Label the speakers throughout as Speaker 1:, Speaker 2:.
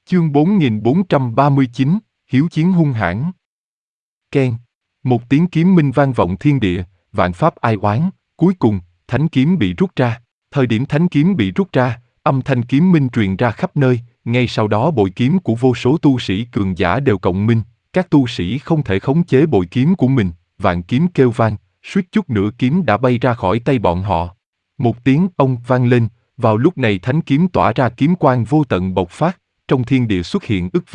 Speaker 1: Chương 4439, Hiếu chiến hung hãn. Keng. Một tiếng kiếm minh vang vọng thiên địa, vạn pháp ai oán, cuối cùng, thánh kiếm bị rút ra. Thời điểm thánh kiếm bị rút ra, âm thanh kiếm minh truyền ra khắp nơi, ngay sau đó bội kiếm của vô số tu sĩ cường giả đều cộng minh, các tu sĩ không thể khống chế bội kiếm của mình, vạn kiếm kêu vang, suýt chút nữa kiếm đã bay ra khỏi tay bọn họ. Một tiếng ông vang lên, vào lúc này thánh kiếm tỏa ra kiếm quang vô tận bộc phát, trong thiên địa xuất hiện ức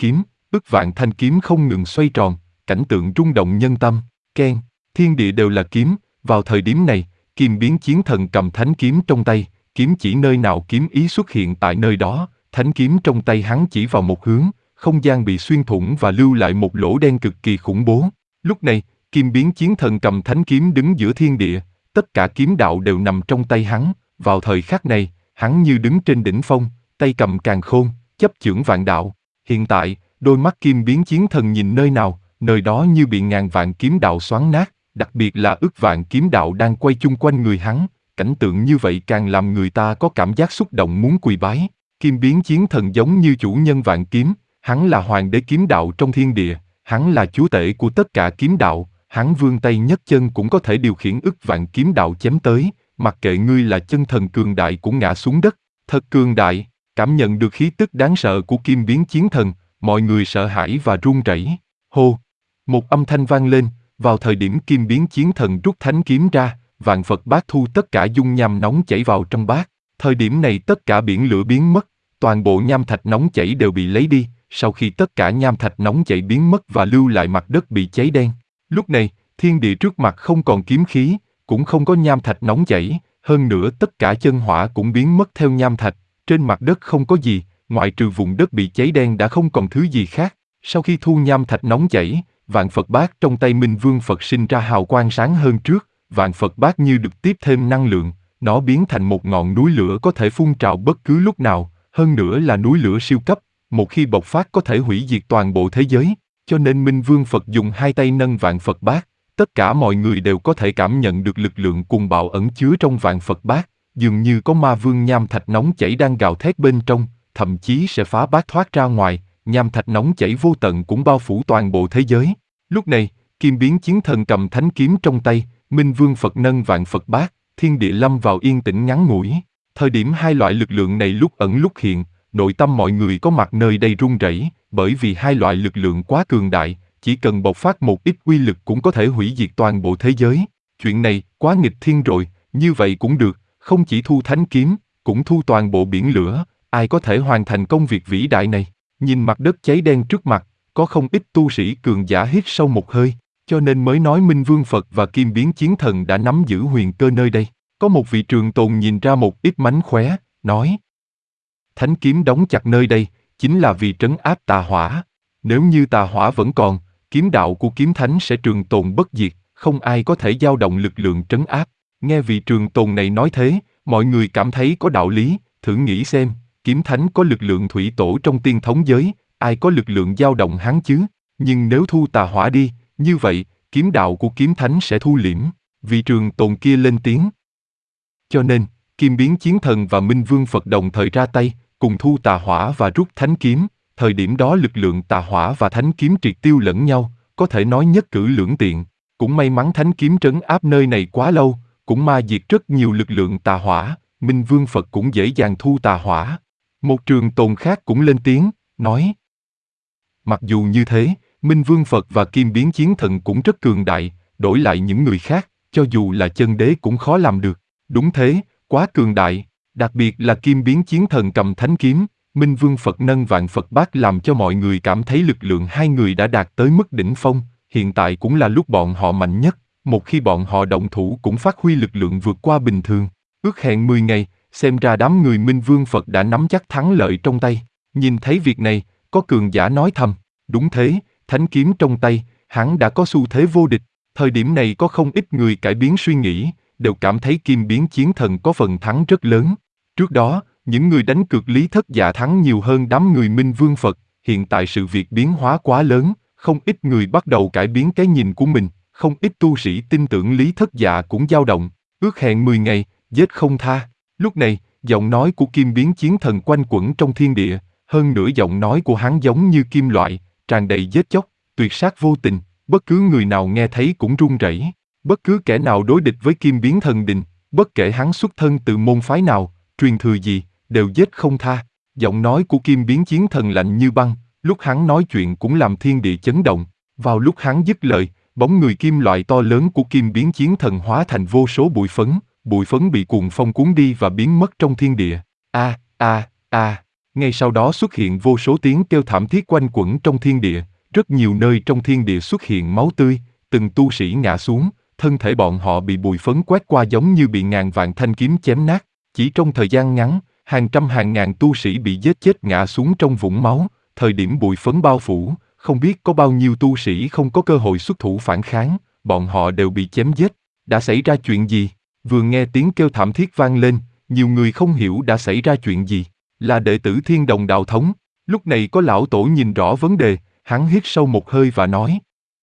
Speaker 1: vạn thanh kiếm không ngừng xoay tròn, cảnh tượng rung động nhân tâm. Keng, thiên địa đều là kiếm. Vào thời điểm này, Kim Biến Chiến Thần cầm thánh kiếm trong tay, kiếm chỉ nơi nào kiếm ý xuất hiện tại nơi đó, thánh kiếm trong tay hắn chỉ vào một hướng, không gian bị xuyên thủng và lưu lại một lỗ đen cực kỳ khủng bố. Lúc này, Kim Biến Chiến Thần cầm thánh kiếm đứng giữa thiên địa, tất cả kiếm đạo đều nằm trong tay hắn. Vào thời khắc này, hắn như đứng trên đỉnh phong, tay cầm càn khôn, chấp chưởng vạn đạo. Hiện tại, đôi mắt Kim Biến Chiến Thần nhìn nơi nào, nơi đó như bị ngàn vạn kiếm đạo xoắn nát, đặc biệt là ức vạn kiếm đạo đang quay chung quanh người hắn. Cảnh tượng như vậy càng làm người ta có cảm giác xúc động muốn quỳ bái. Kim Biến Chiến Thần giống như chủ nhân vạn kiếm, hắn là hoàng đế kiếm đạo trong thiên địa, hắn là chúa tể của tất cả kiếm đạo, hắn vươn tay nhấc chân cũng có thể điều khiển ức vạn kiếm đạo chém tới, mặc kệ ngươi là chân thần cường đại cũng ngã xuống đất. Thật cường đại. Cảm nhận được khí tức đáng sợ của Kim Biến Chiến Thần, mọi người sợ hãi và run rẩy. Hô! Một âm thanh vang lên, vào thời điểm Kim Biến Chiến Thần rút thánh kiếm ra, vạn Phật bát thu tất cả dung nham nóng chảy vào trong bát. Thời điểm này tất cả biển lửa biến mất, toàn bộ nham thạch nóng chảy đều bị lấy đi, sau khi tất cả nham thạch nóng chảy biến mất và lưu lại mặt đất bị cháy đen. Lúc này, thiên địa trước mặt không còn kiếm khí, cũng không có nham thạch nóng chảy, hơn nữa tất cả chân hỏa cũng biến mất theo nham thạch. Trên mặt đất không có gì, ngoại trừ vùng đất bị cháy đen đã không còn thứ gì khác. Sau khi thu nham thạch nóng chảy, vạn Phật bát trong tay Minh Vương Phật sinh ra hào quang sáng hơn trước, vạn Phật bát như được tiếp thêm năng lượng, nó biến thành một ngọn núi lửa có thể phun trào bất cứ lúc nào, hơn nữa là núi lửa siêu cấp, một khi bộc phát có thể hủy diệt toàn bộ thế giới, cho nên Minh Vương Phật dùng hai tay nâng vạn Phật bát, tất cả mọi người đều có thể cảm nhận được lực lượng cuồng bạo ẩn chứa trong vạn Phật bát. Dường như có ma vương nham thạch nóng chảy đang gào thét bên trong, thậm chí sẽ phá bát thoát ra ngoài, nham thạch nóng chảy vô tận cũng bao phủ toàn bộ thế giới. Lúc này, Kim Biến Chiến Thần cầm thánh kiếm trong tay, Minh Vương Phật nâng vạn Phật bát, thiên địa lâm vào yên tĩnh ngắn ngủi. Thời điểm hai loại lực lượng này lúc ẩn lúc hiện, nội tâm mọi người có mặt nơi đây run rẩy, bởi vì hai loại lực lượng quá cường đại, chỉ cần bộc phát một ít uy lực cũng có thể hủy diệt toàn bộ thế giới. Chuyện này quá nghịch thiên rồi, như vậy cũng được. Không chỉ thu thánh kiếm, cũng thu toàn bộ biển lửa, ai có thể hoàn thành công việc vĩ đại này. Nhìn mặt đất cháy đen trước mặt, có không ít tu sĩ cường giả hít sâu một hơi, cho nên mới nói Minh Vương Phật và Kim Biến Chiến Thần đã nắm giữ huyền cơ nơi đây. Có một vị trường tồn nhìn ra một ít mánh khóe, nói: thánh kiếm đóng chặt nơi đây, chính là vì trấn áp tà hỏa. Nếu như tà hỏa vẫn còn, kiếm đạo của kiếm thánh sẽ trường tồn bất diệt, không ai có thể dao động lực lượng trấn áp. Nghe vị trường tồn này nói thế, mọi người cảm thấy có đạo lý, thử nghĩ xem, kiếm thánh có lực lượng thủy tổ trong tiên thống giới, ai có lực lượng dao động hắn chứ? Nhưng nếu thu tà hỏa đi, như vậy, kiếm đạo của kiếm thánh sẽ thu liễm. Vị trường tồn kia lên tiếng. Cho nên, Kim Biến Chiến Thần và Minh Vương Phật đồng thời ra tay, cùng thu tà hỏa và rút thánh kiếm. Thời điểm đó lực lượng tà hỏa và thánh kiếm triệt tiêu lẫn nhau, có thể nói nhất cử lưỡng tiện. Cũng may mắn thánh kiếm trấn áp nơi này quá lâu, cũng ma diệt rất nhiều lực lượng tà hỏa, Minh Vương Phật cũng dễ dàng thu tà hỏa. Một trường tồn khác cũng lên tiếng, nói: mặc dù như thế, Minh Vương Phật và Kim Biến Chiến Thần cũng rất cường đại, đổi lại những người khác, cho dù là chân đế cũng khó làm được. Đúng thế, quá cường đại, đặc biệt là Kim Biến Chiến Thần cầm thánh kiếm, Minh Vương Phật nâng vạn Phật bát làm cho mọi người cảm thấy lực lượng hai người đã đạt tới mức đỉnh phong, hiện tại cũng là lúc bọn họ mạnh nhất. Một khi bọn họ động thủ cũng phát huy lực lượng vượt qua bình thường. Ước hẹn 10 ngày, xem ra đám người Minh Vương Phật đã nắm chắc thắng lợi trong tay. Nhìn thấy việc này, có cường giả nói thầm, đúng thế, thánh kiếm trong tay, hắn đã có xu thế vô địch. Thời điểm này có không ít người cải biến suy nghĩ, đều cảm thấy Kim Biến Chiến Thần có phần thắng rất lớn. Trước đó, những người đánh cược Lý Thất Dạ thắng nhiều hơn đám người Minh Vương Phật, hiện tại sự việc biến hóa quá lớn, không ít người bắt đầu cải biến cái nhìn của mình. Không ít tu sĩ tin tưởng Lý Thất Dạ cũng dao động, ước hẹn 10 ngày, giết không tha. Lúc này, giọng nói của Kim Biến Chiến Thần quanh quẩn trong thiên địa, Hơn nữa giọng nói của hắn giống như kim loại, tràn đầy giết chóc, tuyệt sát vô tình, bất cứ người nào nghe thấy cũng run rẩy. Bất cứ kẻ nào đối địch với Kim Biến Thần Đình, bất kể hắn xuất thân từ môn phái nào, truyền thừa gì, đều giết không tha. Giọng nói của Kim Biến Chiến Thần lạnh như băng, lúc hắn nói chuyện cũng làm thiên địa chấn động. Vào lúc hắn dứt lời, bóng người kim loại to lớn của Kim Biến Chiến Thần hóa thành vô số bụi phấn bị cuồng phong cuốn đi và biến mất trong thiên địa. A, a, a. Ngay sau đó xuất hiện vô số tiếng kêu thảm thiết quanh quẩn trong thiên địa, rất nhiều nơi trong thiên địa xuất hiện máu tươi, từng tu sĩ ngã xuống, thân thể bọn họ bị bụi phấn quét qua giống như bị ngàn vạn thanh kiếm chém nát. Chỉ trong thời gian ngắn, hàng trăm hàng ngàn tu sĩ bị giết chết ngã xuống trong vũng máu, thời điểm bụi phấn bao phủ, không biết có bao nhiêu tu sĩ không có cơ hội xuất thủ phản kháng, bọn họ đều bị chém giết. Đã xảy ra chuyện gì? Vừa nghe tiếng kêu thảm thiết vang lên, nhiều người không hiểu đã xảy ra chuyện gì. Là đệ tử Thiên Đồng Đạo Thống. Lúc này có lão tổ nhìn rõ vấn đề, hắn hít sâu một hơi và nói: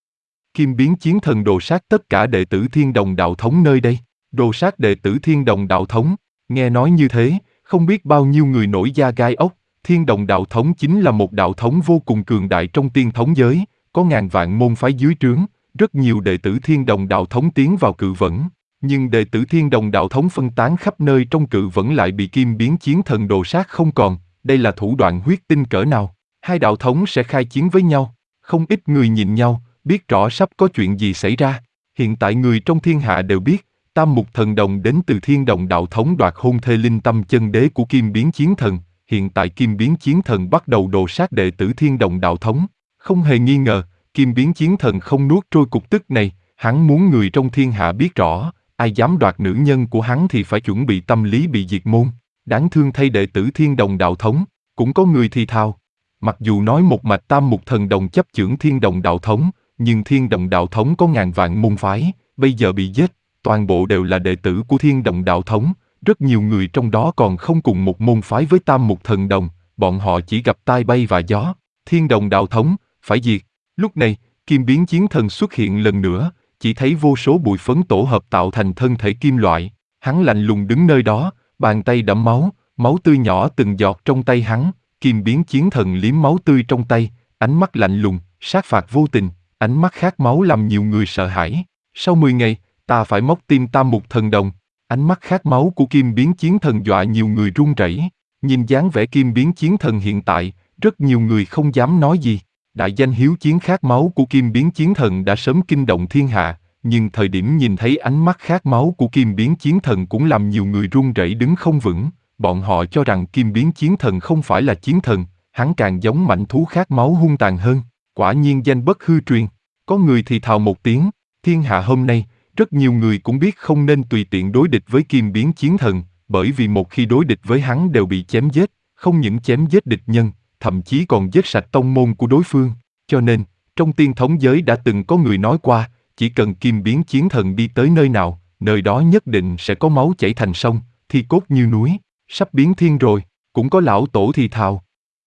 Speaker 1: Kim Biến Chiến Thần đồ sát tất cả đệ tử Thiên Đồng Đạo Thống nơi đây. Đồ sát đệ tử Thiên Đồng Đạo Thống. Nghe nói như thế, không biết bao nhiêu người nổi da gai ốc. Thiên Đồng Đạo Thống chính là một đạo thống vô cùng cường đại trong tiên thống giới, có ngàn vạn môn phái dưới trướng, rất nhiều đệ tử Thiên Đồng Đạo Thống tiến vào Cự Vẫn. Nhưng đệ tử Thiên Đồng Đạo Thống phân tán khắp nơi trong Cự Vẫn lại bị Kim Biến Chiến Thần đồ sát không còn. Đây là thủ đoạn huyết tinh cỡ nào? Hai đạo thống sẽ khai chiến với nhau. Không ít người nhìn nhau, biết rõ sắp có chuyện gì xảy ra. Hiện tại người trong thiên hạ đều biết, Tam Mục Thần Đồng đến từ Thiên Đồng Đạo Thống đoạt hôn thê linh tâm chân đế của Kim Biến Chiến Thần. Hiện tại Kim Biến Chiến Thần bắt đầu đồ sát đệ tử Thiên Đồng Đạo Thống. Không hề nghi ngờ, Kim Biến Chiến Thần không nuốt trôi cục tức này, hắn muốn người trong thiên hạ biết rõ, ai dám đoạt nữ nhân của hắn thì phải chuẩn bị tâm lý bị diệt môn. Đáng thương thay đệ tử Thiên Đồng Đạo Thống, cũng có người thì thào. Mặc dù nói một mạch Tam Mục Thần Đồng chấp chưởng Thiên Đồng Đạo Thống, nhưng Thiên Đồng Đạo Thống có ngàn vạn môn phái, bây giờ bị giết, toàn bộ đều là đệ tử của Thiên Đồng Đạo Thống, rất nhiều người trong đó còn không cùng một môn phái với Tam Mục Thần Đồng, bọn họ chỉ gặp tai bay và gió. Thiên Đồng Đạo Thống, phải diệt. Lúc này, Kim Biến Chiến Thần xuất hiện lần nữa, chỉ thấy vô số bụi phấn tổ hợp tạo thành thân thể kim loại, hắn lạnh lùng đứng nơi đó, bàn tay đẫm máu, máu tươi nhỏ từng giọt trong tay hắn. Kim Biến Chiến Thần liếm máu tươi trong tay, ánh mắt lạnh lùng, sát phạt vô tình, ánh mắt khát máu làm nhiều người sợ hãi. Sau 10 ngày, ta phải móc tim Tam Mục Thần Đồng. Ánh mắt khát máu của Kim Biến Chiến Thần dọa nhiều người run rẩy. Nhìn dáng vẻ Kim Biến Chiến Thần hiện tại, rất nhiều người không dám nói gì. Đại danh hiếu chiến khát máu của Kim Biến Chiến Thần đã sớm kinh động thiên hạ, nhưng thời điểm nhìn thấy ánh mắt khát máu của Kim Biến Chiến Thần cũng làm nhiều người run rẩy đứng không vững. Bọn họ cho rằng Kim Biến Chiến Thần không phải là chiến thần, hắn càng giống mãnh thú khát máu hung tàn hơn. Quả nhiên danh bất hư truyền. Có người thì thào một tiếng, thiên hạ hôm nay, rất nhiều người cũng biết không nên tùy tiện đối địch với Kim Biến Chiến Thần, bởi vì một khi đối địch với hắn đều bị chém giết, không những chém giết địch nhân, thậm chí còn giết sạch tông môn của đối phương. Cho nên, trong tiên thống giới đã từng có người nói qua, chỉ cần Kim Biến Chiến Thần đi tới nơi nào, nơi đó nhất định sẽ có máu chảy thành sông, thi cốt như núi, sắp biến thiên rồi. Cũng có lão tổ thì thào,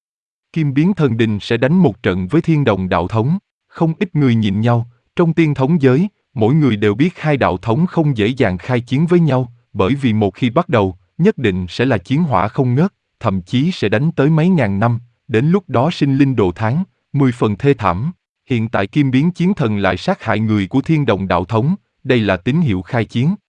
Speaker 1: Kim Biến Thần Đình sẽ đánh một trận với Thiên Đồng Đạo Thống. Không ít người nhìn nhau, trong tiên thống giới, mỗi người đều biết hai đạo thống không dễ dàng khai chiến với nhau, bởi vì một khi bắt đầu, nhất định sẽ là chiến hỏa không ngớt, thậm chí sẽ đánh tới mấy ngàn năm, đến lúc đó sinh linh đồ thán, 10 phần thê thảm. Hiện tại Kim Biến Chiến Thần lại sát hại người của Thiên Đồng Đạo Thống, đây là tín hiệu khai chiến.